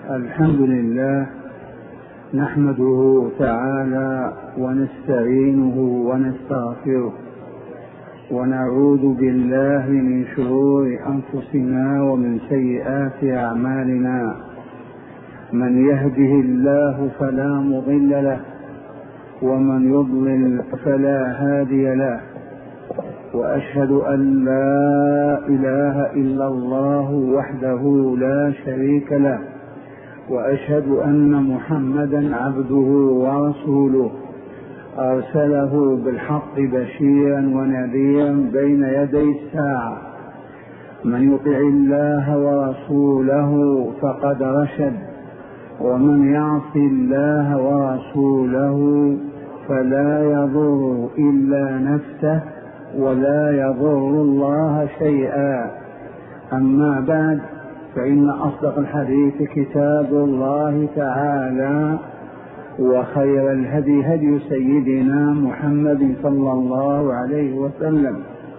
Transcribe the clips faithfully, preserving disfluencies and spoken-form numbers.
الحمد لله نحمده تعالى ونستعينه ونستغفره ونعوذ بالله من شرور أنفسنا ومن سيئات أعمالنا. من يهده الله فلا مضل له ومن يضلل فلا هادي له، وأشهد أن لا إله إلا الله وحده لا شريك له، وأشهد أن محمدا عبده ورسوله أرسله بالحق بشيرا ونذيرا بين يدي الساعة. من يطع الله ورسوله فقد رشد، ومن يعص الله ورسوله فلا يضر إلا نفسه ولا يضر الله شيئا. أما بعد، فإن أصدق الحديث كتاب الله تعالى، وخير الهدي هدي سيدنا محمد صلى الله عليه وسلم،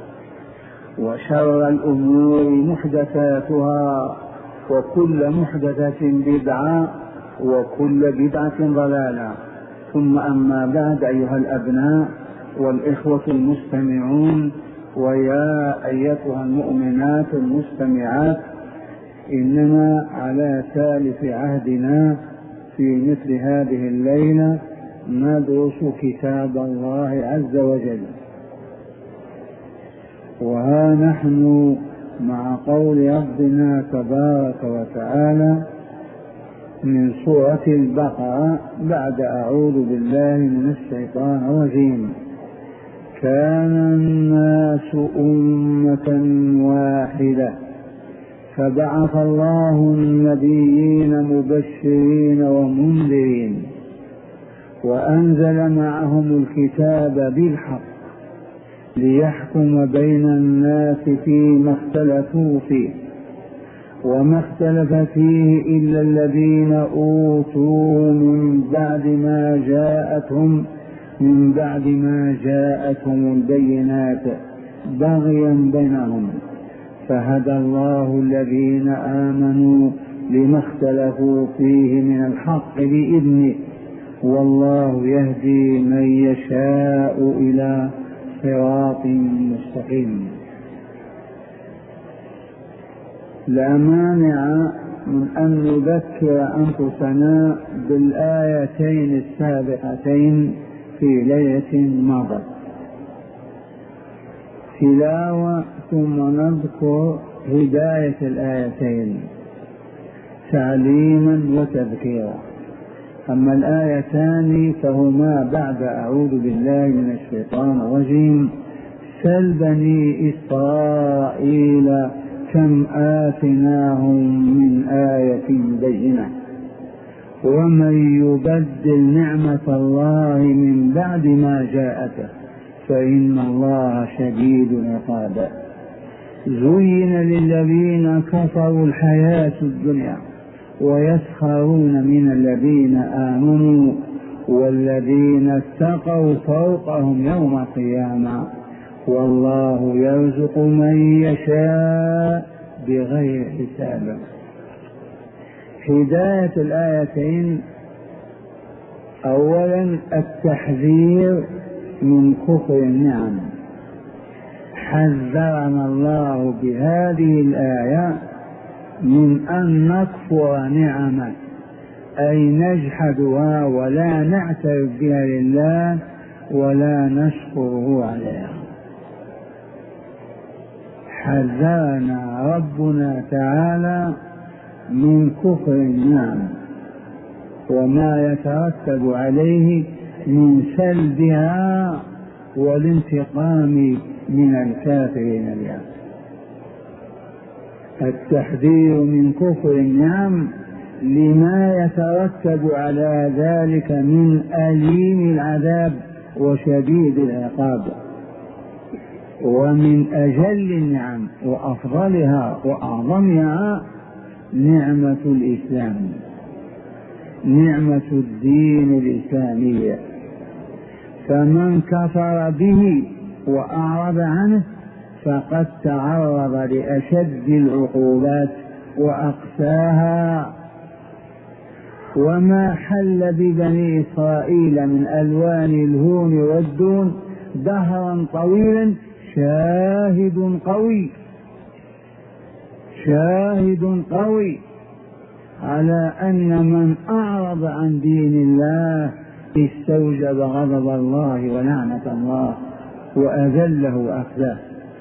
وشر الأمور محدثاتها، وكل محدثة بدعة، وكل بدعة ضلالة. ثم أما بعد، أيها الأبناء والإخوة المستمعون، ويا أيتها المؤمنات المستمعات، إننا على ثالث عهدنا في مثل هذه الليلة ندرس كتاب الله عز وجل. وها نحن مع قول ربنا تبارك وتعالى من سورة البقرة بعد أعوذ بالله من الشيطان الرجيم: كان الناس أمة واحدة فبعث الله النبيين مبشرين ومنذرين وأنزل معهم الكتاب بالحق ليحكم بين الناس فيما اختلفوا فيه، وما اختلف فيه إلا الذين أوتوا من بعد ما جاءتهم من بعد ما جاءتهم البينات بغيا بينهم، فهدى الله الذين آمنوا لما اختلفوا فيه من الحق بإذنه، والله يهدي من يشاء إلى صراط مستقيم. لا مانع من أن نذكر أنفسنا بالآيتين السابقتين في ليلة مضت تلاوة، ثم نذكر هداية الآيتين تعليما وتذكيرا. أما الآيتان فهما بعد أعوذ بالله من الشيطان الرجيم: سل بني إسرائيل كم آتيناهم من آية بينة ومن يبدل نعمة الله من بعد ما جاءته فإن الله شديد العقاب. زين للذين كفروا الحياة الدنيا ويسخرون من الذين آمنوا والذين اتقوا فوقهم يوم القيامة والله يرزق من يشاء بغير حساب. هداية الآيتين: أولا التحذير من كفر النعم. حذرنا الله بهذه الآية من أن نكفر نعمه، أي نجحدها ولا نعترف بها لله ولا نشكره عليها. حذرنا ربنا تعالى من كفر النعم وما يترتب عليه من سلبها والانتقام من الكافرين بها. التحذير من كفر النعم لما يترتب على ذلك من أليم العذاب وشديد العقاب. ومن أجل النعم وأفضلها وأعظمها نعمة الإسلام، نعمة الدين الإسلامية. فمن كفر به وأعرض عنه فقد تعرض لأشد العقوبات وأقساها، وما حل ببني إسرائيل من ألوان الهون والدون دهرا طويلا شاهد قوي شاهد قوي على أن من أعرض عن دين الله استوجب غضب الله ولعنة الله وأذله وأخزاه.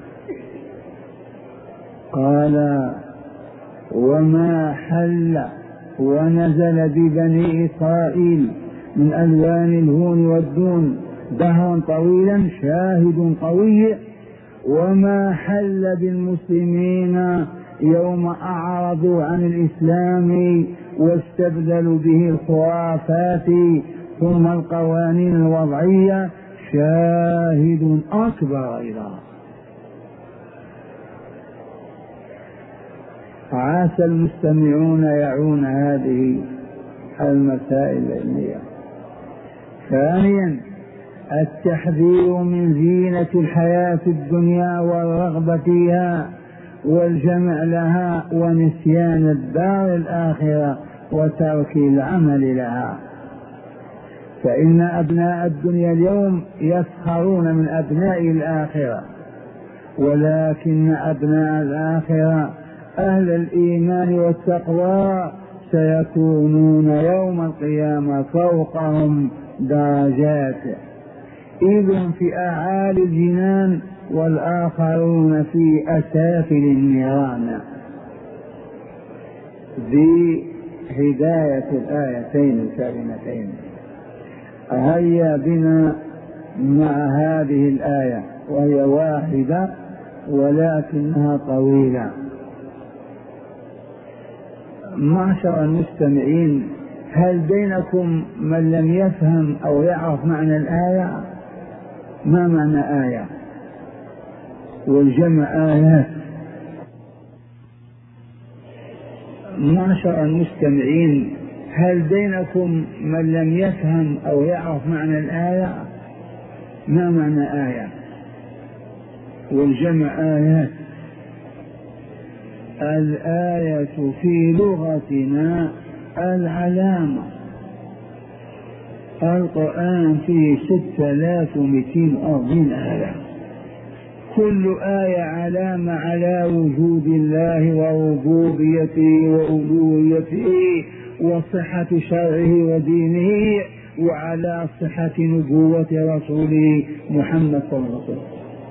قال وما حل ونزل ببني إسرائيل من ألوان الهون والدون دهرا طويلا شاهد قوي، وما حل بالمسلمين يوم أعرضوا عن الإسلام واستبدلوا به الخرافات ثم القوانين الوضعية شاهد أكبر أيضا. عسى المستمعون يعون هذه المسائل العلمية. ثانيا التحذير من زينة الحياة الدنيا والرغبة فيها والجمع لها ونسيان الدار الآخرة وترك العمل لها، فإن أبناء الدنيا اليوم يسخرون من أبناء الآخرة، ولكن أبناء الآخرة أهل الإيمان والتقوى سيكونون يوم القيامة فوقهم درجات، إذن في أعالي الجنان والآخرون في أسافل النيران. بهداية الآيتين الكريمتين هيا بنا مع هذه الآية وهي واحدة ولكنها طويلة. معشر المستمعين، هل بينكم من لم يفهم أو يعرف معنى الآية؟ ما معنى آية؟ والجمع آيات. معشر المستمعين، هل بينكم من لم يفهم أو يعرف معنى الآية؟ ما معنى آية؟ والجمع آيات. الآية في لغتنا العلامة. القرآن فيه ستة آلاف ومئتين وأربعين آية، كل آية علامة على وجود الله وربوبيته وألوهيته وصحة شرعه ودينه وعلى صحة نبوة رسوله محمد صلى الله عليه وسلم.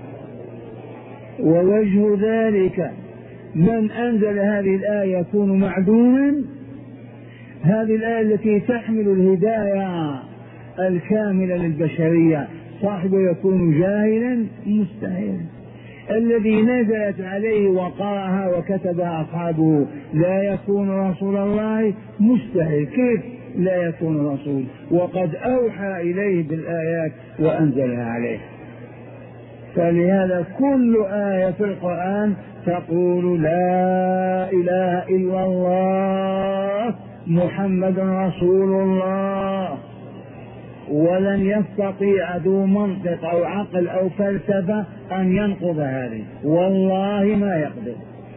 ووجه ذلك من أنزل هذه الآية يكون معدوما. هذه الآية التي تحمل الهداية الكاملة للبشرية صاحبه يكون جاهلا مستحيل. الذي نزلت عليه وقرأها وكتبها أصحابه لا يكون رسول الله مستحيل. كيف لا يكون رسول وقد أوحى إليه بالآيات وأنزلها عليه؟ فلهذا كل آية في القرآن تقول لا إله إلا الله محمد رسول الله، ولن يستطيع ذو منطق أو عقل أو فلسفة أن ينقض هذه، والله ما يقدر.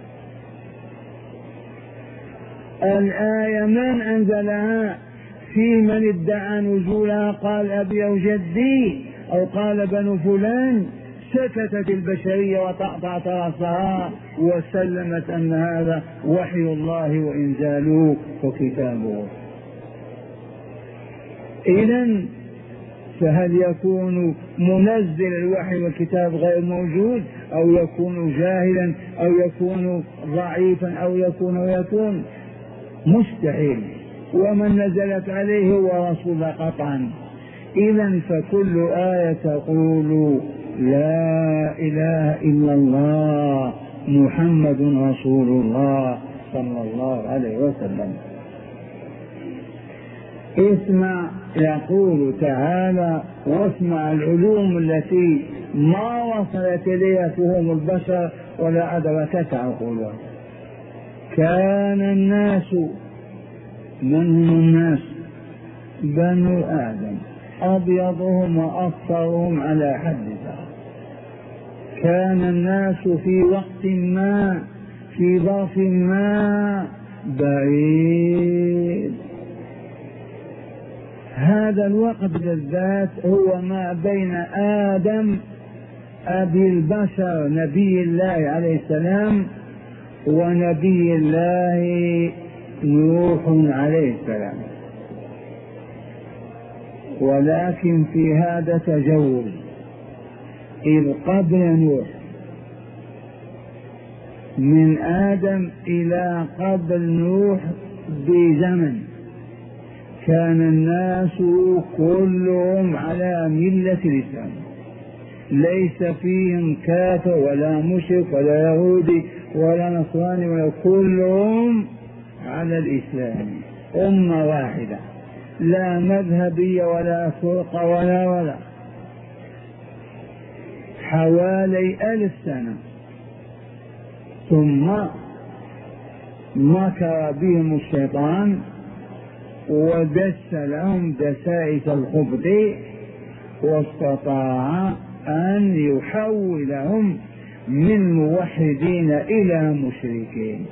الآية من أنزلها؟ في من ادعى نزولها قال أبي أو جدي أو قال بنو فلان، سكتت البشرية وتقطعت رأسها وسلمت أن هذا وحي الله وإنزاله وكتابه. إذن فهل يكون منزل الوحي والكتاب غير موجود، أو يكون جاهلا، أو يكون ضعيفا، أو يكون ويكون مستحيل. ومن نزلت عليه هو رسول قطعا. إذن فكل آية تقول لا إله إلا الله محمد رسول الله صلى الله عليه وسلم. اسمع يقول تعالى واسمع العلوم التي ما وصلت إليها فهم البشر ولا أدركت عقولهم. كان الناس، من هم الناس؟ بنو آدم، أبيضهم وأصفرهم على حد سواء. كان الناس في وقت ما في ظرف ما بعيد، هذا الوقت بالذات هو ما بين آدم أبي البشر نبي الله عليه السلام ونبي الله نوح عليه السلام، ولكن في هذا تجوز، إذ قبل نوح من آدم إلى قبل نوح بزمن كان الناس كلهم على ملة الإسلام، ليس فيهم كافر ولا مشرك ولا يهودي ولا نصراني ولا، كلهم على الإسلام، أمة واحدة، لا مذهبية ولا فرقة ولا ولا، حوالي ألف سنة. ثم مكر بهم الشيطان ودس لهم دسائس الخبث، واستطاع أن يحولهم من موحدين إلى مشركين.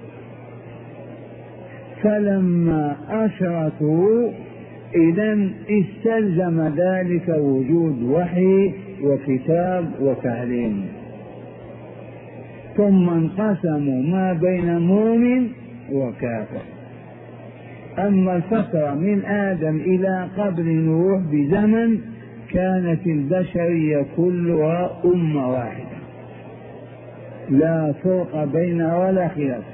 فلما أشركوا إذن استلزم ذلك وجود وحي وكتاب وتعليم، ثم انقسموا ما بين مؤمن وكافر. أما الفترة من آدم إلى قبل نوح بزمن كانت البشرية كلها أمة واحدة، لا فرق بينها ولا خلاف.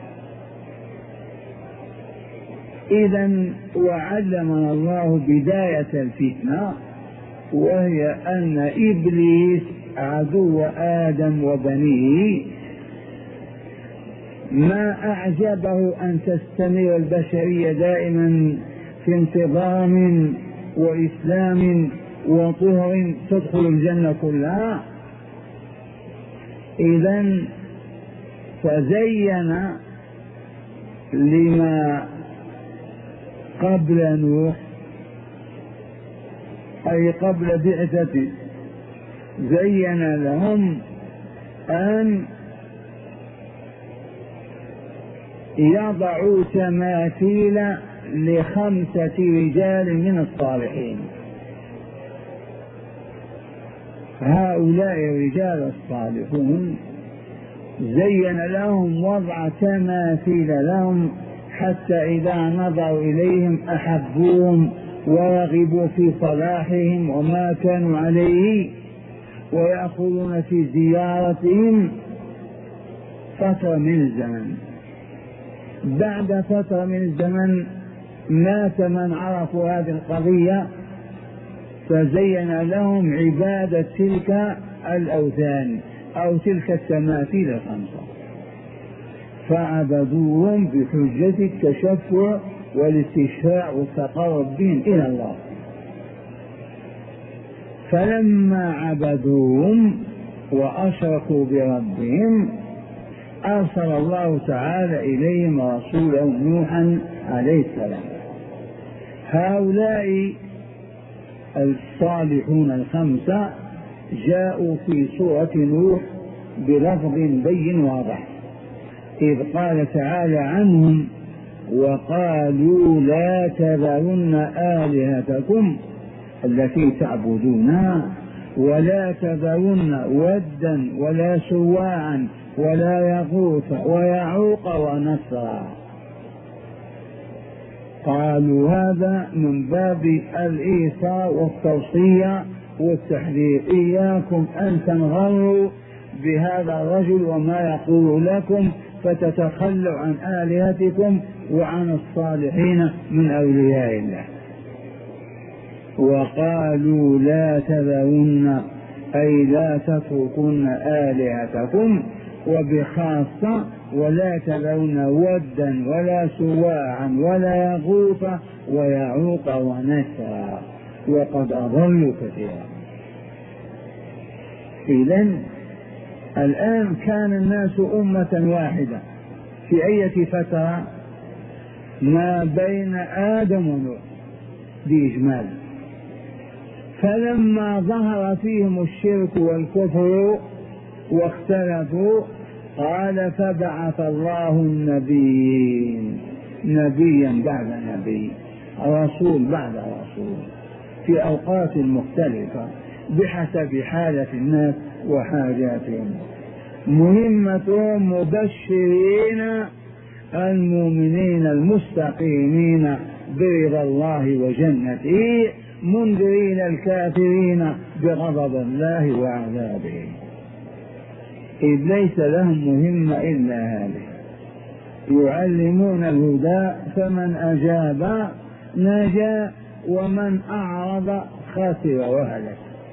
إذن وعلمنا الله بداية الفتنة، وهي أن إبليس عدو آدم وبنيه ما أعجبه أن تستمر البشرية دائما في انتظام وإسلام وطهر تدخل الجنة كلها. إذن فزين لما قبل نوح أي قبل بعثته، زين لهم أن يضعوا تماثيل لخمسة رجال من الصالحين. هؤلاء الرجال الصالحون زين لهم وضع تماثيل لهم، حتى إذا نظروا إليهم أحبوهم ورغبوا في صلاحهم وما كانوا عليه، ويأخذون في زيارتهم فترة من الزمن. بعد فترة من الزمن مات من عرفوا هذه القضية، فزين لهم عبادة تلك الأوثان أو تلك التماثيل الخمسة، فعبدوهم بحجة التشفع والاستشفاع والتقرب بهم إلى الله. فلما عبدوهم وأشركوا بربهم أرسل الله تعالى إليهم رسوله نوحا عليه السلام. هؤلاء الصالحون الخمسة جاءوا في سورة نوح بلفظ بين واضح، إذ قال تعالى عنهم: وقالوا لا تذرن آلهتكم التي تعبدونها ولا تذرن ودا ولا سواعا ولا يغوث ويعوق ونسرا. قالوا هذا من باب الإيصاء والتوصية والتحذير، إياكم أن تنغروا بهذا الرجل وما يقول لكم فتتخلوا عن آلهتكم وعن الصالحين من أولياء الله. وقالوا لا تذرن أي لا تتركن آلهتكم، وبخاصة ولا تذرن ودا ولا سواعا ولا يغوث ويعوق ونسرا وقد أضلوا كثيرا. إذن الآن كان الناس أمة واحدة في أي فترة؟ ما بين آدم ونوح بإجمال. فلما ظهر فيهم الشرك والكفر واختلفوا قال: فبعث الله النبيين، نبيا بعد نبي، رسول بعد رسول، في أوقات مختلفة بحسب حالة الناس وحاجاتهم. مهمتهم مبشرين المؤمنين المستقيمين برضا الله وجنته، منذرين الكافرين بغضب الله وعذابه. إذ ليس لهم مهمة إلا هذه، يعلمون الهدى، فمن أجاب نجا ومن أعرض خسر وهلك.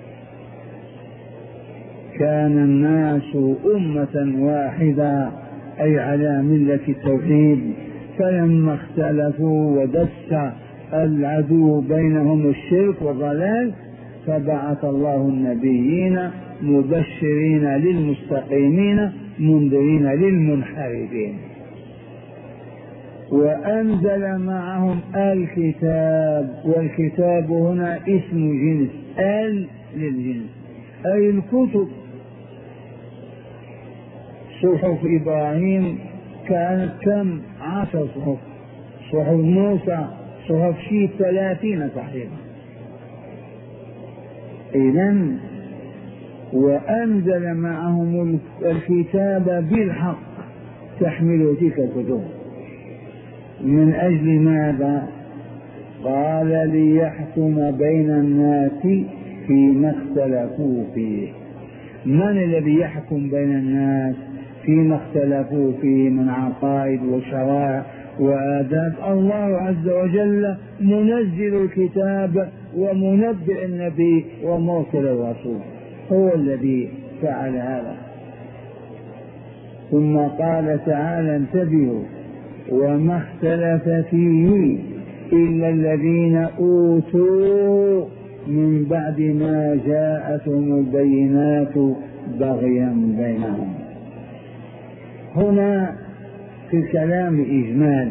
كان الناس أمة واحدة أي على ملة التوحيد، فلما اختلفوا ودس العدو بينهم الشرك والضلال فبعث الله النبيين مبشرين للمستقيمين منذرين للمنحرفين، وأنزل معهم الكتاب. والكتاب هنا اسم جنس، ال للجنس أي الكتب. صحف إبراهيم كانت كم؟ عشر صحف. صحف موسى صحف شيء ثلاثين تقريبا. إذن وأنزل معهم الكتاب بالحق تحمل تلك الكتب. من أجل ماذا؟ قال ليحكم بين الناس فيما اختلفوا فيه. من الذي يحكم بين الناس فيما اختلفوا فيه من عقائد وشرائع وآداب؟ الله عز وجل منزل الكتاب ومنبئ النبي ومرسل الرسول، هو الذي فعل هذا. ثم قال تعالى: انتبهوا: وما اختلف فيه إلا الذين أوتوا من بعد ما جاءتهم البينات بغيا بينهم. هنا في الكلام إجمال.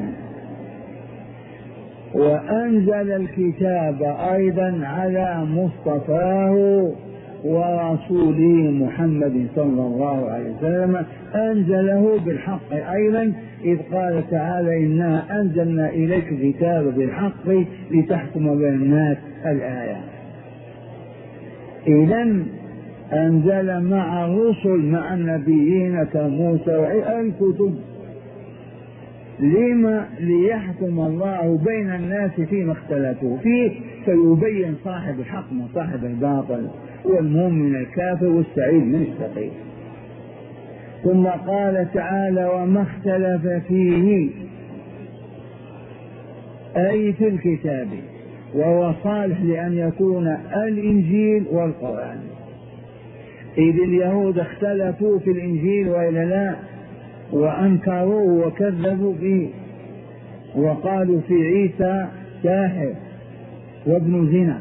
وأنزل الكتاب أيضا على مصطفاه ورسوله محمد صلى الله عليه وسلم، أنزله بالحق أيضا، إذ قال تعالى: إنا أنزلنا إليك الكتاب بالحق لتحكم بين الناس، الآية. إذن أنزل مع الرسل مع النبيين كموسى الكتب. لما؟ ليحكم الله بين الناس فيما اختلفوا فيه، فيبين صاحب الحق من صاحب الباطل، والمؤمن من الكافر، والسعيد من الشقي. ثم قال تعالى: وما اختلف فيه أي في الكتاب، وهو صالح لأن يكون الإنجيل والقرآن. إذ اليهود اختلفوا في الإنجيل وإلا لا، وأنكروه وكذبوا به، وقالوا في عيسى ساحر وابن زنا.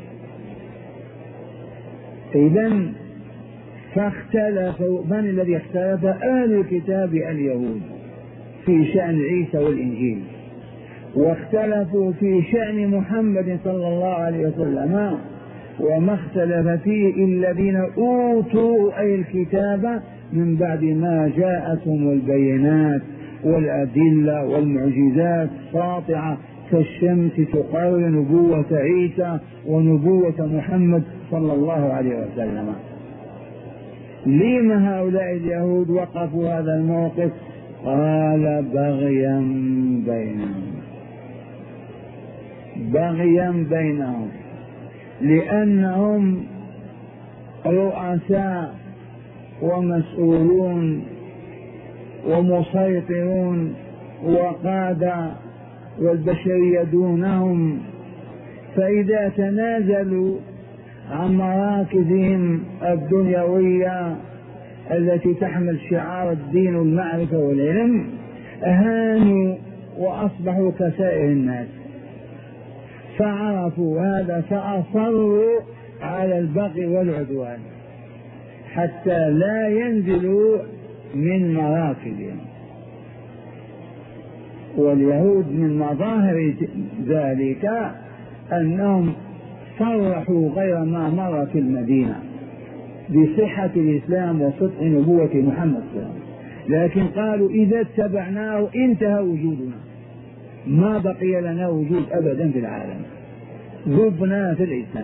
إذن فاختلفوا. من الذي اختلف؟ أهل الكتاب اليهود في شأن عيسى والإنجيل، واختلفوا في شأن محمد صلى الله عليه وسلم. وما اختلف فيه إلا الذين أوتوا أي الكتاب من بعد ما جاءتهم البينات والأدلة والمعجزات ساطعة كالشمس تقرر نبوة عيسى ونبوة محمد صلى الله عليه وسلم. لما هؤلاء اليهود وقفوا هذا الموقف؟ قال: بغيا بينهم. بغيا بينهم لأنهم رؤساء ومسؤولون ومسيطرون وقادة، والبشرية دونهم، فإذا تنازلوا عن مراكزهم الدنيوية التي تحمل شعار الدين والمعرفة والعلم أهانوا وأصبحوا كسائر الناس. فعرفوا هذا فأصروا على البغي والعدوان حتى لا ينزلوا من مراكزهم. واليهود من مظاهر ذلك أنهم صرحوا غير ما مر في المدينة بصحة الإسلام وصدق نبوة محمد صلى الله عليه وسلم، لكن قالوا: إذا اتبعناه انتهى وجودنا، ما بقي لنا وجود أبدا في العالم. ذبنا في الإسلام.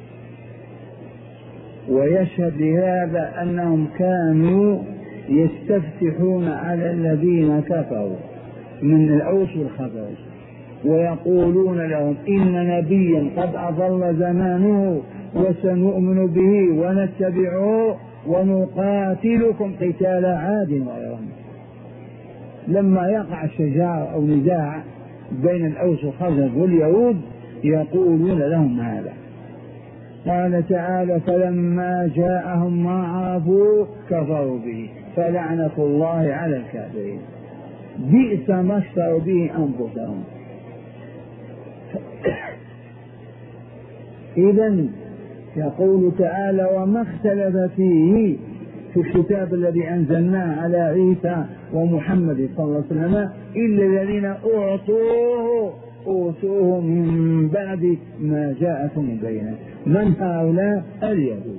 ويشهد لهذا أنهم كانوا يستفتحون على الذين كفروا من الأوس والخزرج ويقولون لهم إن نبيا قد أضل زمانه وسنؤمن به ونتبعه ونقاتلكم قتال عاد وإرم. لما يقع شجار أو نزاع بين الأوس والخزرج واليهود يقولون لهم هذا. قال تعالى فلما جاءهم ما عرفوا كفروا به فلعنة الله على الكافرين بئس ما اشتروا به أنفسهم. إذن يقول تعالى وما اختلف فيه في الكتاب الذي أنزلناه على عيسى ومحمد صلى الله عليه وسلم إلا الذين أعطوه أوتوه من بعد ما جاءتهم البينات. من هؤلاء؟ اليهود.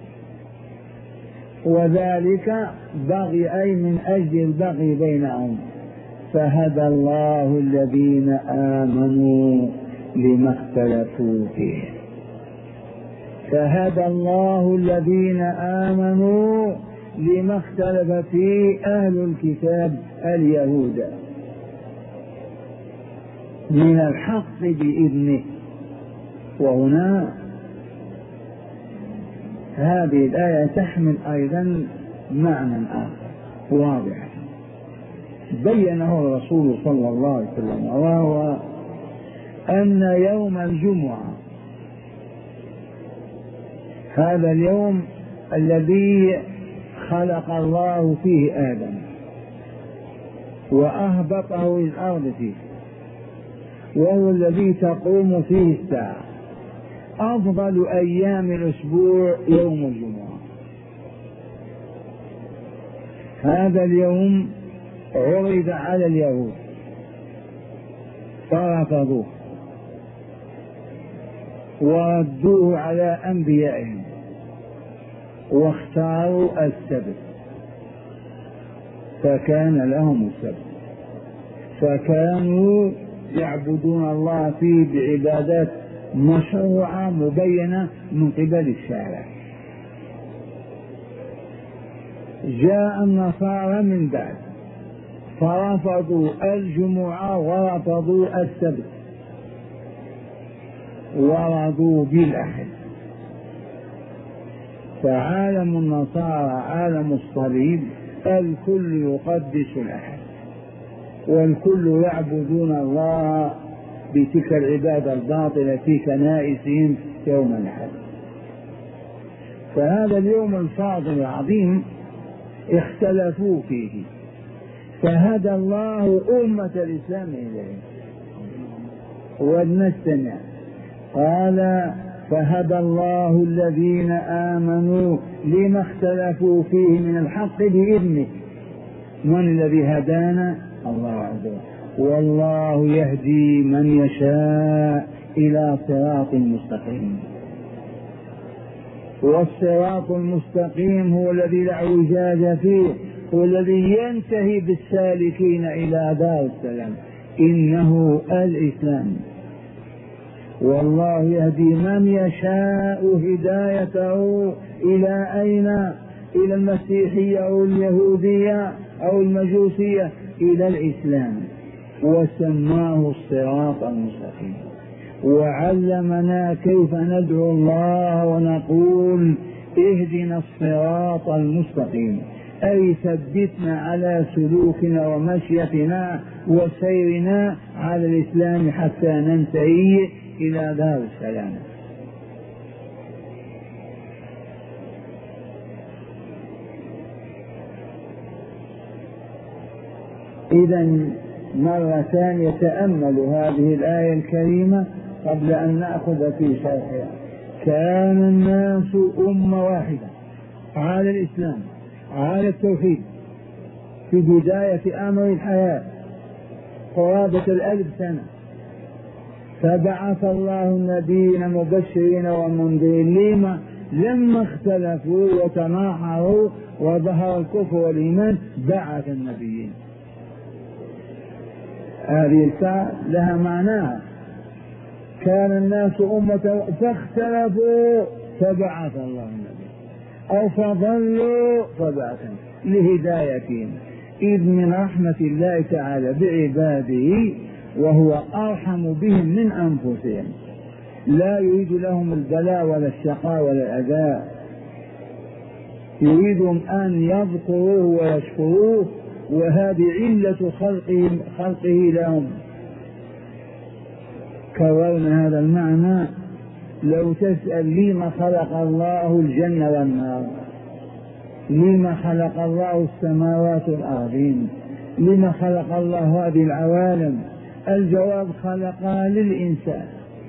وذلك بغي أي من أجل البغي بينهم فهدى الله الذين آمنوا لما اختلفوا فيه. فهدى الله الذين آمنوا لما اختلف فيه أهل الكتاب اليهود من الحق بإذنه. وهنا هذه الآية تحمل أيضا معنى آخر واضح بينه الرسول صلى الله عليه وسلم، وهو أن يوم الجمعة هذا اليوم الذي خلق الله فيه آدم وأهبطه إلى الأرض فيه، وهو الذي تقوم فيه الساعة، أفضل أيام الأسبوع يوم الجمعة. هذا اليوم عرض على اليهود فرفضوه وردوه على أنبيائهم واختاروا السبت فكان لهم السبت، فكانوا يعبدون الله فيه بعبادات مشروعة مبينة من قبل الشارع. جاء النصارى من بعد فرفضوا الجمعة ورفضوا السبت ورضوا بالأحد. فعالم النصارى عالم الصليب، الكل يقدس الأحد والكل يعبدون الله بتلك العبادة الباطلة في كنائسهم يوم الأحد. فهذا اليوم الفاضل العظيم اختلفوا فيه فهدى الله أمة الإسلام إليه. ونستمع قال فهدى الله الذين آمنوا لما اختلفوا فيه من الحق بإذنه. من الذي هدانا؟ الله عز وجل. والله يهدي من يشاء إلى صراط مستقيم. والصراط المستقيم هو الذي لا اعوجاج فيه، هو الذي ينتهي بالسالكين إلى دار السلام، إنه الإسلام. والله يهدي من يشاء هدايته إلى أين؟ إلى المسيحية أو اليهودية أو المجوسية، إلى الإسلام، وسماه الصراط المستقيم. وعلمنا كيف ندعو الله ونقول اهدنا الصراط المستقيم، أي ثبتنا على سلوكنا ومشيتنا وسيرنا على الإسلام حتى ننتهي إلى دار السلام. إذن مرة ثانية تأمل هذه الآية الكريمة قبل أن نأخذ في شرحها. كان الناس أمة واحدة على الإسلام على التوحيد في بداية أمر الحياة قرابة الألف سنة، فبعث الله النبيين مبشرين ومنذرين. لما؟ لما اختلفوا وتناحروا وظهر الكفر والإيمان بعث النبيين. هذه الساعة لها معناها، كان الناس أمة فاختلفوا فبعث الله النبي، أو فضلوا فبعث لهدايتهم. إذ من رحمة الله تعالى بعباده وهو أرحم بهم من أنفسهم، لا يريد لهم البلاء ولا الشقاء ولا الأذى، يريدهم أن يذكروه ويشكروه، وهذه علة خلقه, خلقه لهم. كررنا هذا المعنى. لو تسأل لما خلق الله الجنة والنار، لما خلق الله السماوات والأرضين، لما خلق الله هذه العوالم، الجواب خلقها للإنسان.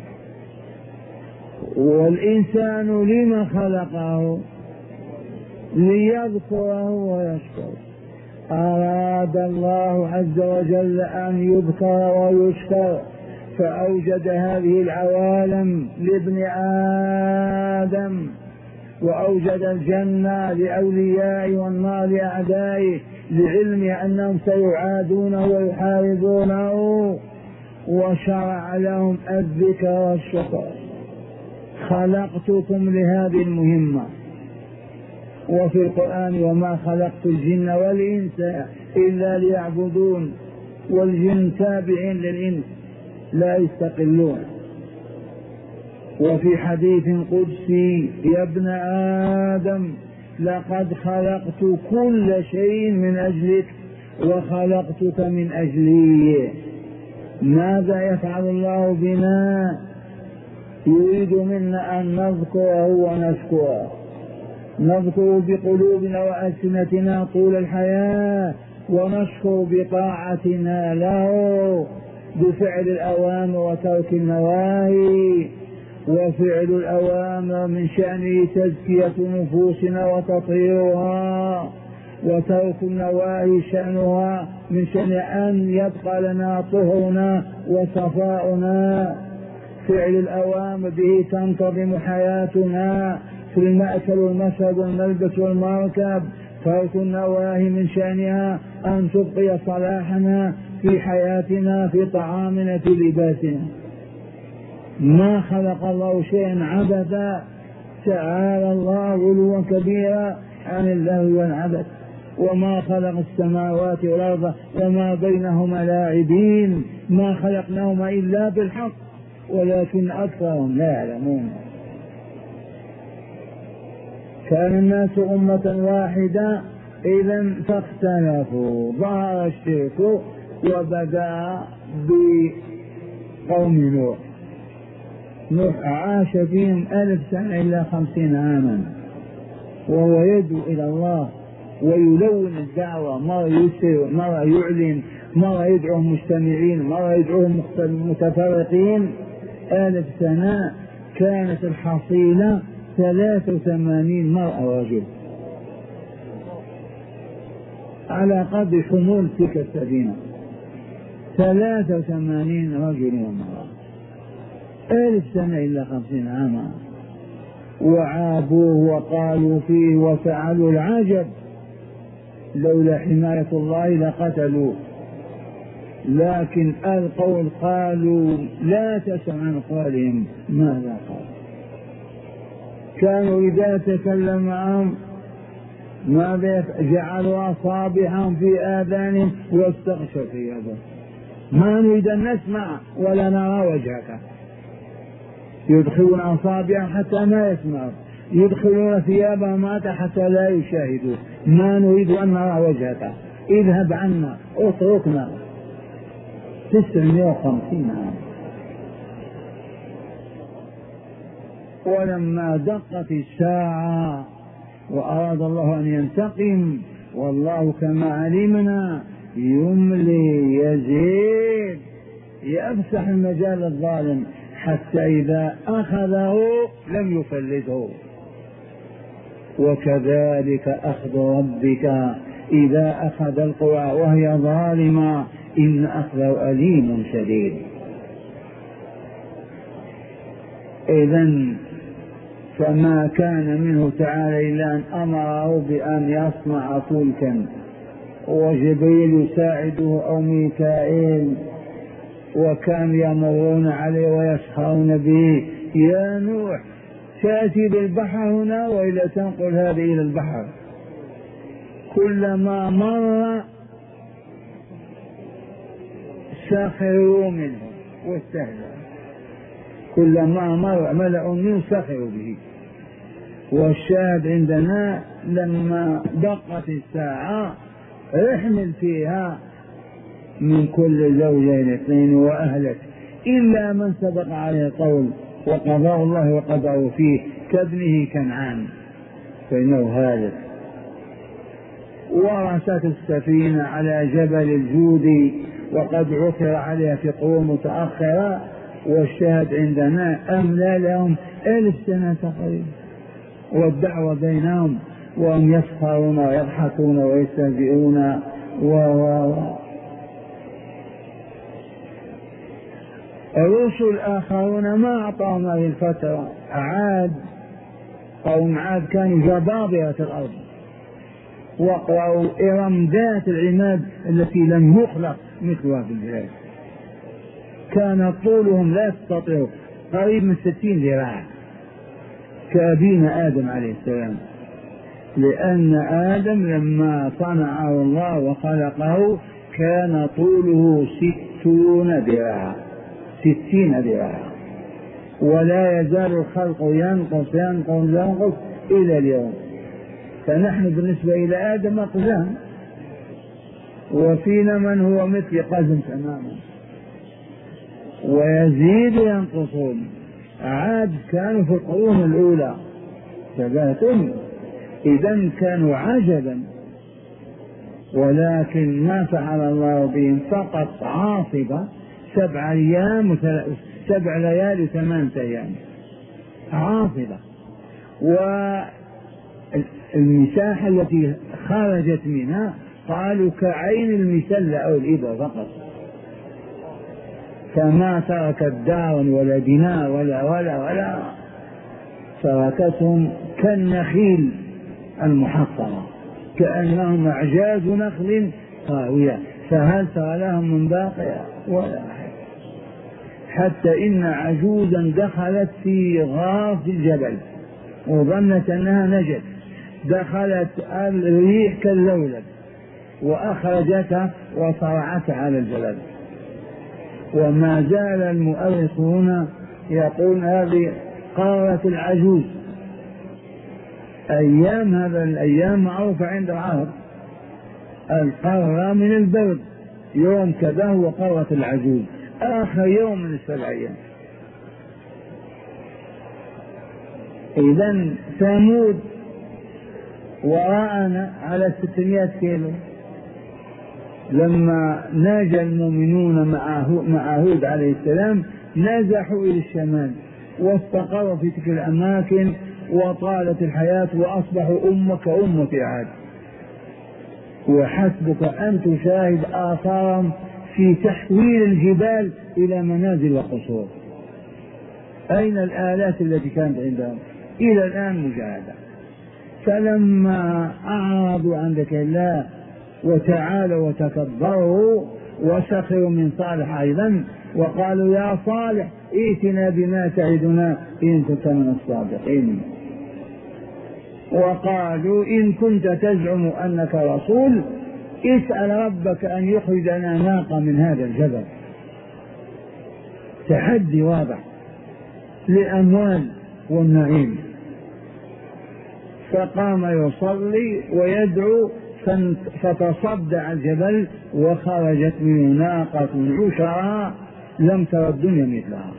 والإنسان لما خلقه؟ ليذكره ويشكر. أراد الله عز وجل أن يذكر ويشكر فأوجد هذه العوالم لابن آدم، وأوجد الجنة لأوليائه والنار لأعدائه، لعلم أنهم سيعادونه ويحاربونه، وشرع لهم الذكر والشكر. خلقتكم لهذه المهمة. وفي القرآن وما خلقت الجن والإنس إلا ليعبدون، والجن تابعين للإنس لا يستقلون. وفي حديث قدسي يا ابن آدم لقد خلقت كل شيء من أجلك وخلقتك من أجلي. ماذا يفعل الله بنا؟ يريد منا أن نذكره ونشكره، نذكر بقلوبنا وألسنتنا طول الحياة، ونشكر بطاعتنا له بفعل الأوامر وترك النواهي. وفعل الأوامر من شأنه تزكية نفوسنا وتطهيرها، وترك النواهي شأنها من شأن أن يبقى لنا طهرنا وصفاؤنا. فعل الأوامر به تنتظم حياتنا في المأكل والمشرب والملبس والمركب. ترك النواهي من شأنها أن تبقي صلاحنا في حياتنا، في طعامنا، في لباسنا. ما خلق الله شيئا عبثا، تعالى الله علوا كبيرا عن اللهو والعبث. وما خلق السماوات والأرض وما بينهما لاعبين، ما خلقناهما إلا بالحق ولكن أكثرهم لا يعلمون. كان الناس أمة واحدة إذا فاختلفوا، ظهر الشرك وبدأ بقوم نوح. نوح عاش فيهم ألف سنة إلا خمسين عاما، وهو يدعو إلى الله ويلون الدعوة، مرة يسر، مرة يعلن، مرة يدعوهم مجتمعين، مرة يدعوهم متفرقين. ألف سنة كانت الحصيلة ثلاثة وثمانين مرأة ورجل على قدر حمول تلك السفينة، ثلاثة وثمانين رجل ومرأة، ألف سنة إلا خمسين عاما. وعابوه وقالوا فيه وفعلوا العجب، لولا حماية الله لقتلوه. لكن القول قالوا لا تسمع عن قولهم ماذا قال. كانوا إذا تكلم معهم ماذا جعلوا أصابعهم في آذانهم واستغشوا ثيابهم. ما نريد أن نسمع ولا نرى وجهك. يدخلون أصابعهم حتى ما يسمعوا، يدخلون ثيابهم حتى لا يشاهدوا. ما نريد أن نرى وجهك، اذهب عنا اتركنا. تسعمائة وخمسين عام. ولما دقت الساعة وأراد الله أن ينتقم، والله كما علمنا يملي يزيد، يفسح المجال الظالم حتى إذا أخذه لم يفلته. وكذلك أخذ ربك إذا أخذ القرى وهي ظالمة إن أخذه أليم شديد. إذن فما كان منه تعالى إلا أن أمره بأن يصنع فلكا، وجبريل يساعده أو ميكائيل وكانوا يمرون عليه ويسخرون به. يا نوح تأتي بالبحر هنا وإلا تنقل هذه إلى البحر. كلما مر سخروا منه واستهزأوا، كلما مر ملأ منه سخروا به. والشاهد عندنا لما دقت الساعة احمل فيها من كل زوجين اثنين وأهلك إلا من سبق عليه القول وقضاء الله وقضاه فيه كابنه كنعان فإنه هالك. ورست السفينة على جبل الجود وقد عثر عليها في قرون متأخرة. والشاهد عندنا أملى لهم ألف سنة تقريبا، والدعوة بينهم وهم يسخرون ويضحكون ويستهزئون و و الرسل آخرون ما أعطاهم هذه الفترة. عاد، قوم عاد كانوا جبابرة الأرض، وقرأوا إرم ذات العماد التي لم يخلق مثلها في البلاد. كان طولهم لا يستطيع قريب من ستين ذراع كأبينا آدم عليه السلام، لأن آدم لما صنعه الله وخلقه كان طوله ستون ذراعا ستين ذراعا، ولا يزال الخلق ينقص ينقص ينقص إلى اليوم. فنحن بالنسبة إلى آدم أقزام، وفينا من هو مثل قزم تماما، ويزيد ينقصون. عاد كانوا في القرون الأولى ثلاثون، إذن كانوا عجبا، ولكن ما فعل الله بهم فقط عاصفة سبع أيام سبع ليالي ثمانية أيام عاصفة، والمساحة التي خرجت منها قالوا كعين المسلة أو الإبرة فقط، فما تركت دار ولا بناء ولا ولا ولا تركتهم كالنخيل المحصرة، كأنهم أعجاز نخل خاوية، فهل ترى لهم من باقية ولا أحد. حتى إن عجوزا دخلت في غاف الجبل وظنت أنها نجت، دخلت الريح كاللولب وأخرجتها وصرعتها على الجبل. وما زال المؤرخون يقول هذه قارة العجوز. أيام هذا الأيام معروفة عند العرب، القارة من البرد، يوم كذا هو قارة العجوز، آخر يوم من السبع أيام. إذن ثمود وراءنا على ستمائة كيلو، لما ناجى المؤمنون مع هود عليه السلام نزحوا إلى الشمال واستقروا في تلك الأماكن وطالت الحياة وأصبحوا أمة كأمة عاد. وحسبك أن تشاهد آثارهم في تحويل الجبال إلى منازل وقصور. أين الآلات التي كانت عندهم؟ إلى الآن مجاهدة. فلما أعرضوا عن ذكر الله وتعالوا وتكبروا وسخروا من صالح أيضا وقالوا يا صالح ائتنا بما تعدنا إن كنت من الصادقين، وقالوا إن كنت تزعم أنك رسول اسأل ربك أن يخرج لنا ناقة من هذا الجبل. تحدي واضح للأموال والنعيم. فقام يصلي ويدعو فتصدع الجبل وخرجت منه ناقة عشرة لم تر الدنيا مثلها.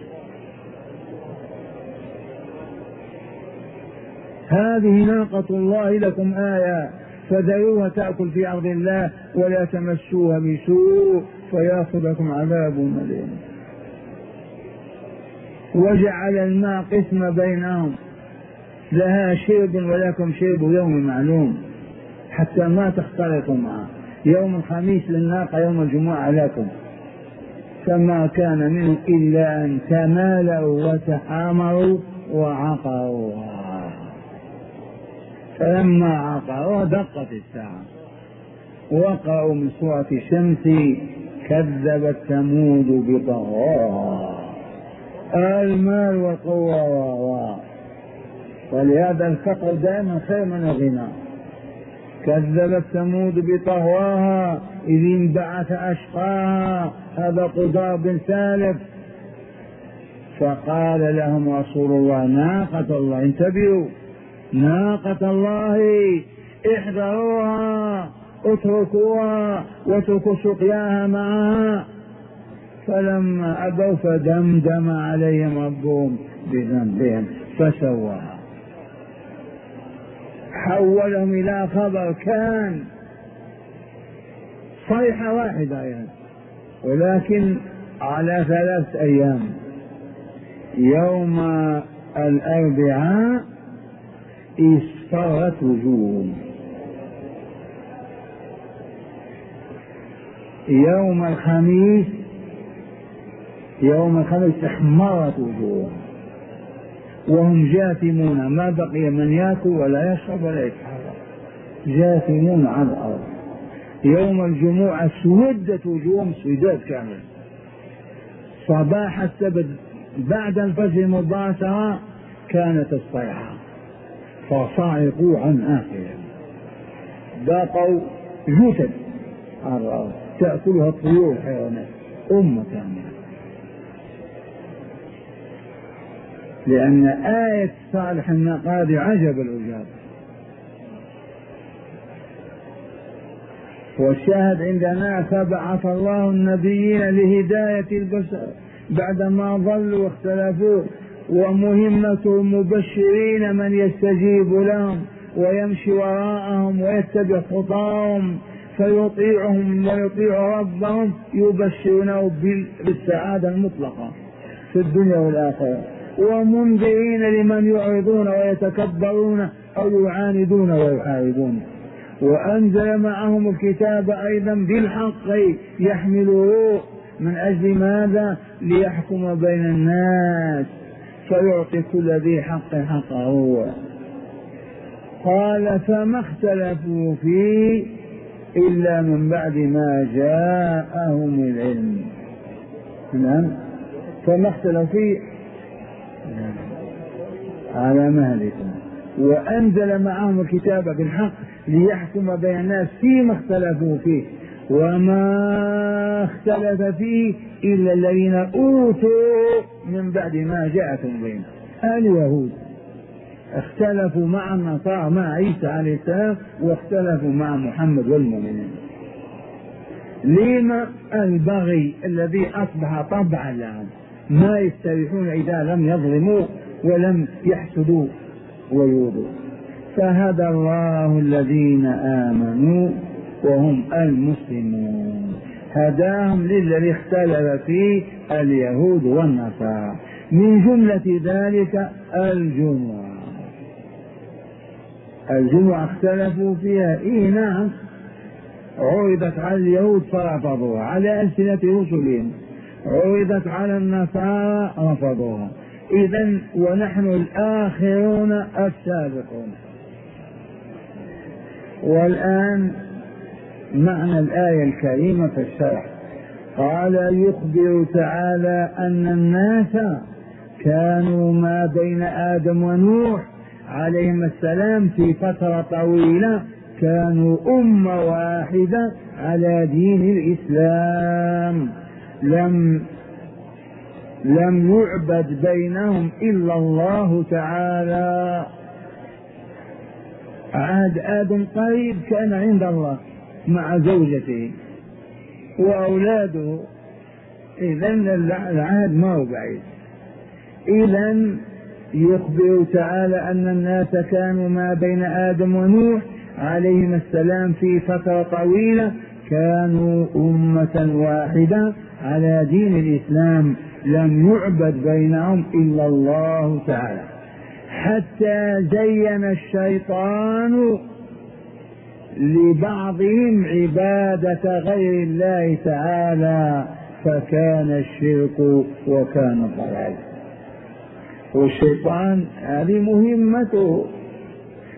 هذه ناقة الله لكم آية فذروها تأكل في أرض الله ولا تمسوها بسوء فيأخذكم عذاب أليم. وجعل الماء قسم بينهم، لها شرب ولكم شرب يوم معلوم، حتى ما تختلطوا معه. يوم الخميس للناقة يوم الجمعة لكم. فما كان منه إلا أن تمالوا وتحامروا وعقروها. فلما عقروها دقت الساعة. وقعوا من سورة الشمس كذبت ثمود بطغواها. المال والقوة، ولهذا الفقر دائما خير من الغنى. كذبت ثمود بطغواها إذ انبعث أشقاها، هذا قدار بن سالف. فقال لهم رسول الله: ناقة الله، انتبهوا، ناقة الله احذروها، اتركوها واتركوا سقياها معها. فلما أبوا فدمدم عليهم ربهم بذنبهم فسواها. حولهم إلى خبر كان، صيحة واحدة يعني، ولكن على ثلاث أيام. يوم الأربعاء اصفرت وجوههم، يوم الخميس يوم الخميس احمرت وجوههم وهم جاثمون، ما بقي من يأكل ولا يشرب ولا يتحرك، جاثمون على الأرض. يوم الجمعة اسودت وجوههم سودات كامل. صباح السبت بعد الفجر مباشرة كانت الصيحة، فصعقوا عن آخرهم، بقوا جثث على الأرض تأكلها الطيور الحيوانات، أمة كاملة. لأن آية صالح النقاد عجب العجاب. والشاهد عندنا: فبعث الله النبيين لهداية البشر بعدما ضلوا واختلفوا، ومهمتهم مبشرين من يستجيب لهم ويمشي وراءهم ويتبع خطاهم فيطيعهم ويطيع ربهم، يبشرونه بالسعادة المطلقة في الدنيا والآخرة، ومنذرين لمن يعرضون ويتكبرون أو يعاندون ويحاربون. وأنزل معهم الكتاب أيضا بالحق يحملوه، من أجل ماذا؟ ليحكم بين الناس فيعطي كل ذي حق حقه. قال: فما اختلفوا فيه إلا من بعد ما جاءهم العلم. نعم، فما اختلفوا فيه على مهلكم. وأنزل معهم الكتاب بالحق ليحكم بين الناس فيما اختلفوا فيه، وما اختلف فيه إلا الذين أوتوا من بعد ما جاءتهم بينهم. اليهود اختلفوا مع النصارى مع عيسى عليه السلام، واختلفوا مع محمد والمؤمنين. لما؟ البغي الذي أصبح طبعا لهم، ما يستريحون إذا لم يظلموا ولم يحسدوا ويوضوا. فهدى الله الذين آمنوا وهم المسلمون، هداهم للذي اختلف فيه اليهود والنصارى، من جملة ذلك الجمعة. الجمعة اختلفوا فيها، إيه نعم، عرضت على اليهود فرفضوها على ألسنة رسلهم، عرضت على النصارى رفضوها. إذن ونحن الآخرون السابقون. والآن معنى الآية الكريمة في الشرح. قال: يخبر تعالى أن الناس كانوا ما بين آدم ونوح عليهم السلام في فترة طويلة كانوا أمة واحدة على دين الإسلام، لم لم يعبد بينهم إلا الله تعالى. عهد آدم قريب كان عند الله مع زوجته وأولاده، إذن العهد ما هو بعيد. إذن يخبر تعالى أن الناس كانوا ما بين آدم ونوح عليهم السلام في فترة طويلة كانوا أمة واحدة على دين الإسلام، لم يعبد بينهم إلا الله تعالى، حتى زين الشيطان لبعضهم عبادة غير الله تعالى فكان الشرك وكان الضلال. والشيطان هذه مهمته.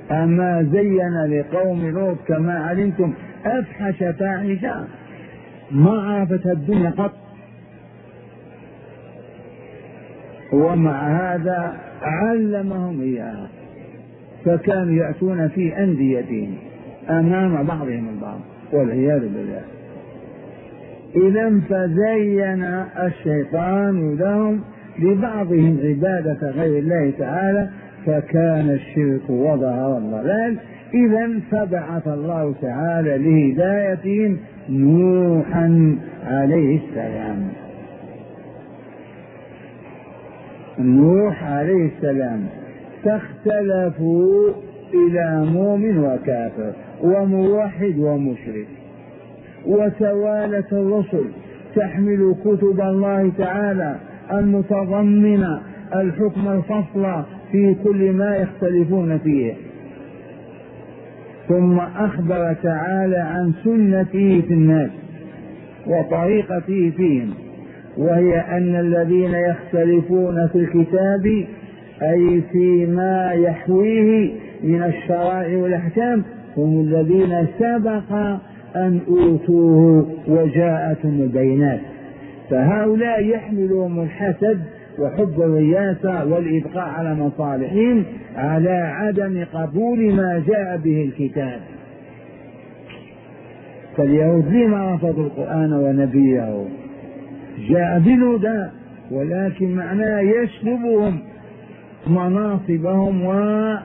أما زين لقوم لوط كما علمتم أفحش فاحشة، ما عرفتها الدنيا قط، ومع هذا علمهم إياها، فكانوا يأتون في أنديتهم أمام بعضهم البعض والعياذ بالله. إذا فزين الشيطان لهم لبعضهم عبادة غير الله تعالى، فكان الشرك وظهر الضلال. إذا فبعث الله تعالى لهدايتهم نوحا عليه السلام. نوح عليه السلام فاختلفوا إلى مؤمن وكافر وموحد ومشرك، وتوالت الرسل تحمل كتب الله تعالى المتضمنة الحكم الفصل في كل ما يختلفون فيه، ثم أخبر تعالى عن سنته في الناس وطريقته فيهم، وهي أن الذين يختلفون في الكتاب أي فيما يحويه من الشرائع والأحكام هم الذين سبق أن أوتوه وجاءتهم البينات، فهؤلاء يحملهم الحسد وحب الرياسة والإبقاء على مصالحهم على عدم قبول ما جاء به الكتاب. فاليهود لما رفضوا القرآن ونبيه؟ جاء بالهدى، ولكن معناه يسلبهم مناصبهم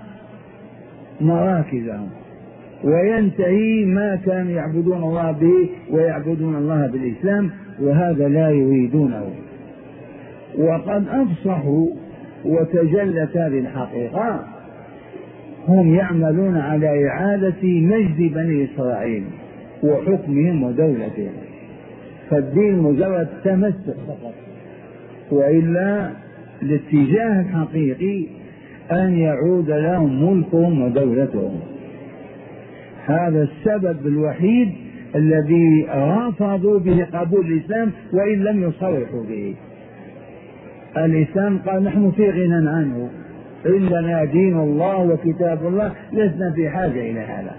ومراكزهم، وينتهي ما كانوا يعبدون الله به ويعبدون الله بالإسلام، وهذا لا يريدونه. وقد أفصحوا وتجلت هذه الحقيقة، هم يعملون على إعادة مجد بني إسرائيل وحكمهم ودولتهم، فالدين مجرد تمسك فقط، وإلا الاتجاه الحقيقي أن يعود لهم ملكهم ودولتهم. هذا السبب الوحيد الذي رفضوا به قبول الإسلام وإن لم يصرحوا به. الإسلام قال نحن في غنى عنه، عندنا دين الله وكتاب الله، لسنا في حاجة إلى هذا.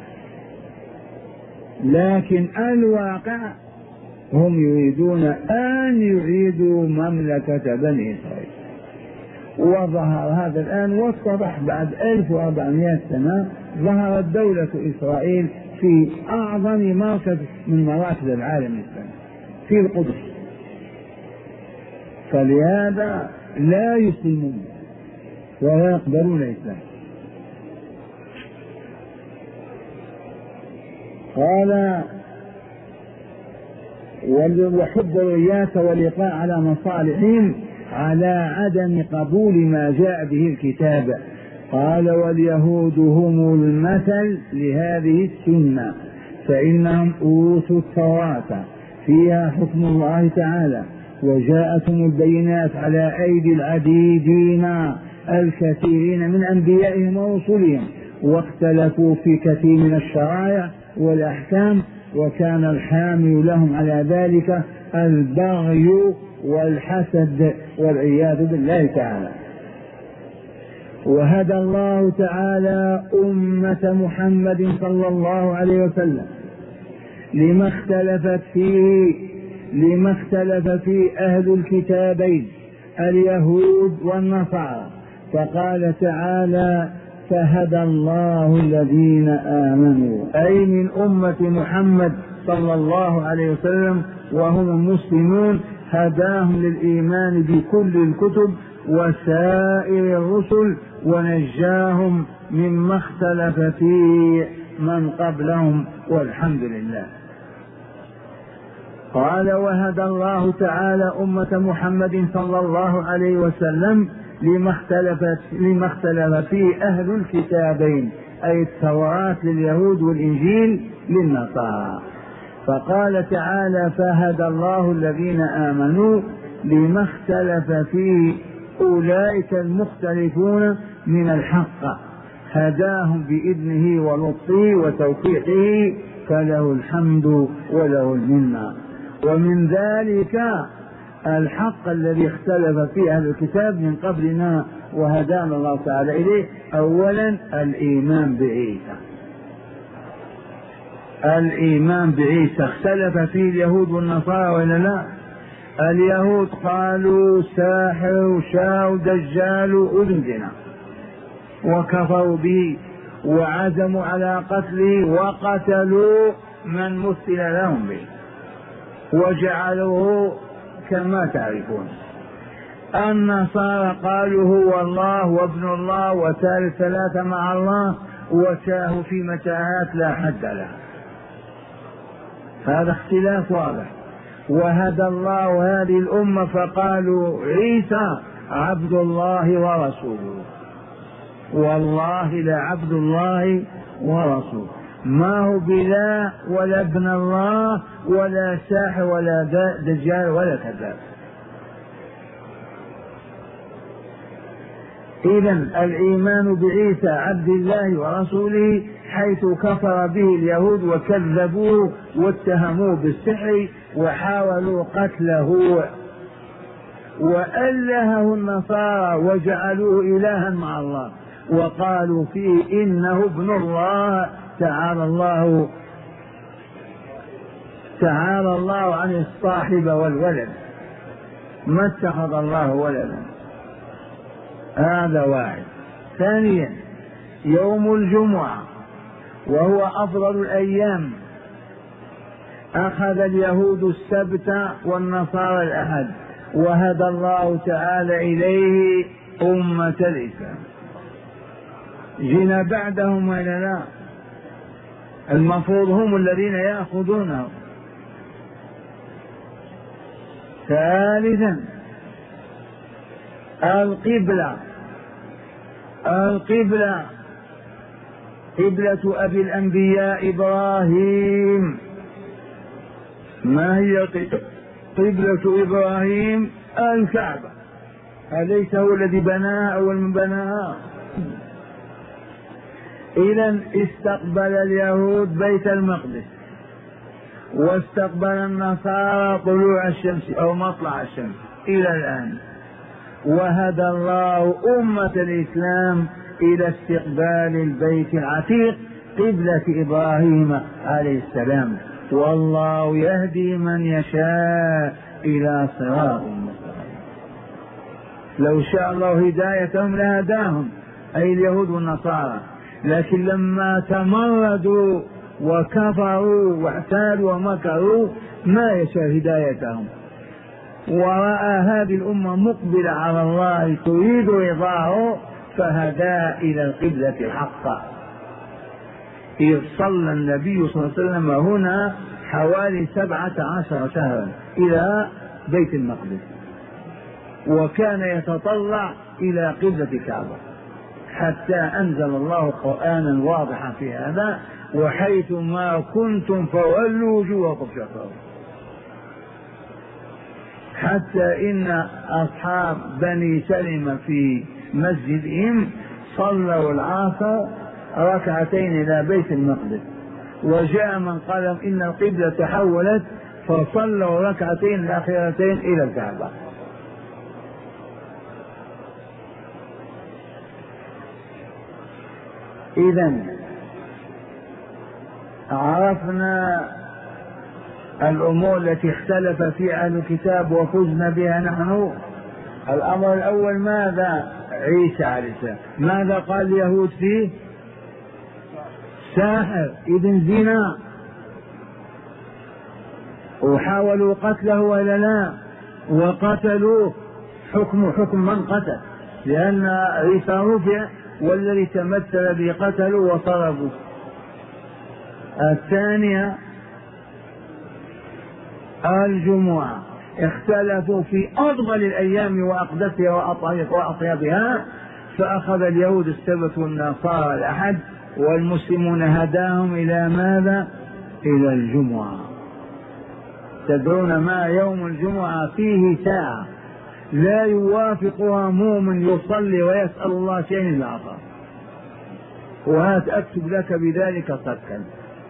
لكن الواقع هم يريدون أن يعيدوا مملكة بني إسرائيل، وظهر هذا الآن واتضح بعد ألف وأربعمائة سنة ظهرت دولة إسرائيل في أعظم مركز من مراكز العالم الإسلامي في القدس، فلهذا لا يسلمون ولا يقبلون الإسلام. قال وحب الرياسة والإطاعة على مصالحهم على عدم قبول ما جاء به الكتاب. قال واليهود هم المثل لهذه السنة، فإنهم أوتوا التوراة فيها حكم الله تعالى، وجاءتهم البينات على أيدي العديدين الكثيرين من أنبيائهم ورسلهم، واختلفوا في كثير من الشرائع والأحكام، وكان الحامل لهم على ذلك البغي والحسد والعياذ بالله تعالى. وهدى الله تعالى أمة محمد صلى الله عليه وسلم لما اختلفت فيه لما اختلف فيه أهل الكتابين اليهود والنصارى، فقال تعالى فهدى الله الذين آمنوا، أي من أمة محمد صلى الله عليه وسلم وهم المسلمون، هداهم للإيمان بكل الكتب وسائر الرسل، ونجاهم مما اختلف فيه من قبلهم، والحمد لله. قال وهدى الله تعالى أمة محمد صلى الله عليه وسلم لما اختلفت لما اختلف فيه أهل الكتابين، أي التوراة لليهود والإنجيل للنصارى. فقال تعالى فهدى الله الذين آمنوا لما اختلف فيه أولئك المختلفون من الحق، هداهم بإذنه ولطفه وتوفيقه، فله الحمد وله المنة. ومن ذلك الحق الذي اختلف فيه أهل الكتاب من قبلنا وهدانا الله تعالى إليه، أولا الإيمان بعيسى، الإيمان بعيسى اختلف فيه اليهود والنصارى ولا لا؟ اليهود قالوا ساحر وشاو دجال وأذن زنا وكفروا به وعزموا على قتله وقتلوا من مثل لهم به وجعلوه كما تعرفون. النصارى قالوا هو الله وابن الله وثالث ثلاثة مع الله وتاه في متاهات لا حد لها. هذا اختلاف واضح. وهدى الله هذه الأمة فقالوا عيسى عبد الله ورسوله، والله لعبد الله ورسوله، ما هو بلا ولا ابن الله ولا ساحر ولا دجال ولا كذاب. إذن الإيمان بعيسى عبد الله ورسوله، حيث كفر به اليهود وكذبوه واتهموه بالسحر وحاولوا قتله، وألهه النصارى وجعلوه إلها مع الله وقالوا فيه إنه ابن الله. تعالى الله تعالى الله عن الصاحب والولد، ما اتخذ الله ولدا. هذا واحد. ثانيا يوم الجمعة وهو أفضل الأيام، أخذ اليهود السبت والنصارى الأحد، وهدى الله تعالى إليه أمة الإسلام. جينا بعدهم ولا لا؟ المفروض هم الذين يأخذونه. ثالثا القبلة القبلة قبلة أبي الأنبياء إبراهيم. ما هي قبلة إبراهيم؟ الكعبة. أليس هو الذي بناها أول من بناها؟ إذن استقبل اليهود بيت المقدس، واستقبل النصارى طلوع الشمس أو مطلع الشمس إلى الآن. وهدى الله أمة الإسلام إلى استقبال البيت العتيق قبلة إبراهيم عليه السلام. والله يهدي من يشاء إلى صراط مستقيم. لو شاء الله هدايتهم لهداهم، أي اليهود والنصارى، لكن لما تمردوا وكفروا واحتالوا ومكروا ما يشاء هدايتهم. ورأى هذه الأمة مقبلة على الله تريد رضاه فهدى إلى القبلة الحقة. إذ صلى النبي صلى الله عليه وسلم هنا حوالي سبعة عشر شهرا إلى بيت المقدس، وكان يتطلع إلى قبلة الكعبة، حتى أنزل الله قرآنا واضحا في هذا: وحيث ما كنتم فولوا وجوهكم شطره. حتى إن أصحاب بني سلمة في مسجدهم صلوا العصر ركعتين إلى بيت المقدس، وجاء من قال إن القبلة تحولت فصلوا ركعتين الأخيرتين إلى الكعبة. إذن عرفنا الأمور التي اختلف فيها أهل الكتاب وفزنا بها نحن. الأمر الأول ماذا؟ عيسى عليه السلام. ماذا قال اليهود فيه؟ ساحر، إذن زنا، وحاولوا قتله ولا لا؟ وقتلوه. حكم حكم من قتل، لأن عيسى رفع والذي تمثل به قتلوا وطردوا. الثانية الجمعة، اختلفوا في أفضل الأيام وأقدسها وأطيبها، فأخذ اليهود السبت والنصارى الأحد، والمسلمون هداهم إلى ماذا؟ إلى الجمعة. تدرون ما يوم الجمعة؟ فيه ساعة لا يوافقها مؤمن يصلي ويسأل الله شيئا إلا أعطاه. وهات أكتب لك بذلك صدقا.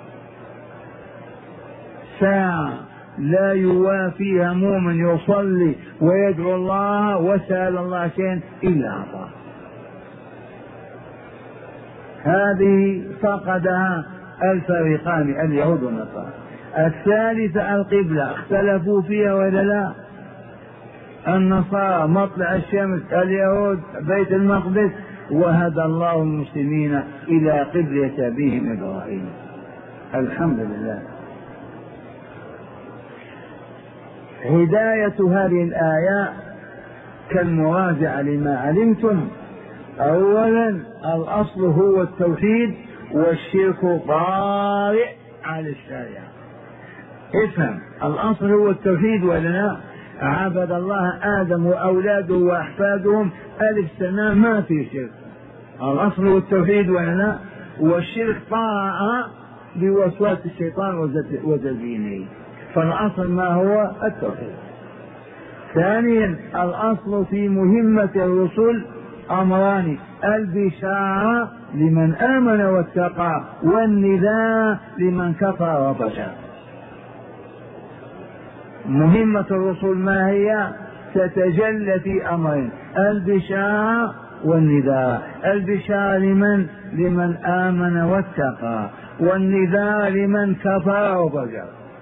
ساعة لا يوافيها مؤمن يصلي ويدعو الله وسأل الله شيئا إلا أعطاه. هذه فقدها الفريقان اليهود والنصارى. الثالثة القبلة، اختلفوا فيها ولا لا؟ النصارى مطلع الشمس، اليهود بيت المقدس، وهدى الله المسلمين إلى قبلة أبيهم إبراهيم. الحمد لله. هداية هذه الآية كالمراجعة لما علمتم. أولا الأصل هو التوحيد، والشرك طارئ على الشارع. افهم، الأصل هو التوحيد ولا لا؟ عبد الله آدم وأولاده وأحفادهم ألف سنة ما في شرك. الأصل هو التوحيد ولا لا؟ والشرك طاعة بوسواس الشيطان وتزيينه، فالأصل ما هو التوحيد. ثانيا الأصل في مهمة الرسل أمران: البشارة لمن آمن واتقى، والنداء لمن كفر وفجر. مهمة الرسل ما هي؟ تتجلى في أمرين: البشارة والنداء. البشارة لمن؟ لمن آمن واتقى، والنداء لمن كفر وفجر.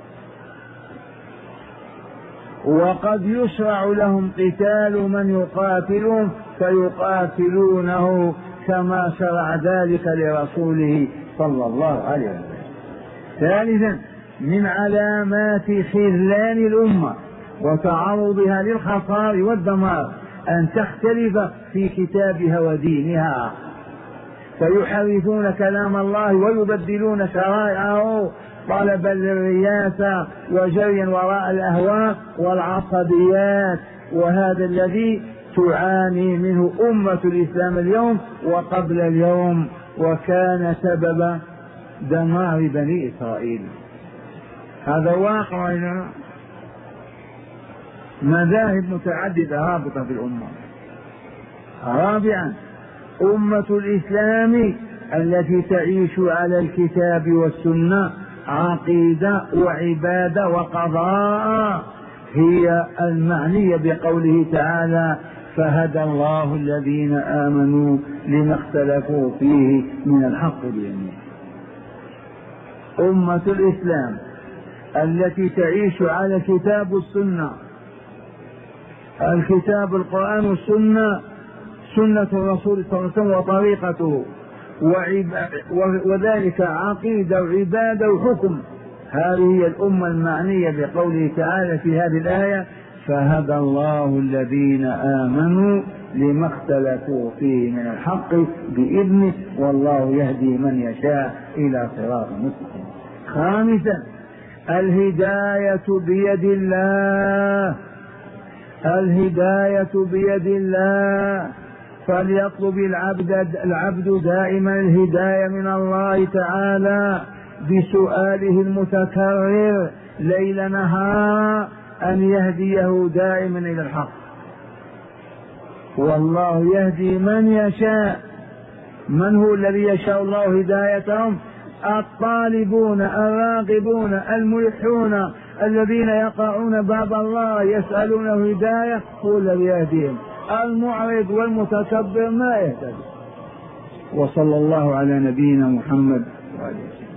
وقد يشرع لهم قتال من يقاتلهم فيقاتلونه كما شرع ذلك لرسوله صلى الله عليه وسلم. ثالثا من علامات خذلان الأمة وتعرضها للخسار والدمار أن تختلف في كتابها ودينها، فيحرفون كلام الله ويبدلون شرائعه طلبا للرياسة وجريا وراء الأهواء والعصبيات، وهذا الذي تعاني منه أمة الإسلام اليوم وقبل اليوم، وكان سبب دمار بني إسرائيل. هذا واقع. مذاهب متعددة رابطة في الأمة. رابعا أمة الإسلام التي تعيش على الكتاب والسنة عقيدة وعبادة وقضاء هي المعنية بقوله تعالى: فهدى الله الذين آمنوا لما اختلفوا فيه من الحق بإذنه. أمة الإسلام التي تعيش على الكتاب والسنة، الكتاب القرآن والسنة، سنة الرسول صلى الله عليه وسلم وطريقته، وذلك عقيدة وعبادة وحكم. هذه هي الأمة المعنية بقوله تعالى في هذه الآية: فهدى الله الذين آمنوا لما اختلفوا فيه من الحق بإذنه والله يهدي من يشاء إلى صراط مستقيم. خامسا الهداية بيد الله، الهداية بيد الله، فليطلب العبد العبد دائما الهداية من الله تعالى بسؤاله المتكرر ليل نهار أن يهديه دائما إلى الحق، والله يهدي من يشاء. من هو الذي يشاء الله هدايتهم؟ الطالبون الراغبون الملحون الذين يقرؤون باب الله يسألونه هداية، هو الذي يهديهم. المعرض والمتكبر ما يهتدي. وصلى الله على نبينا محمد وعلى آله وسلم.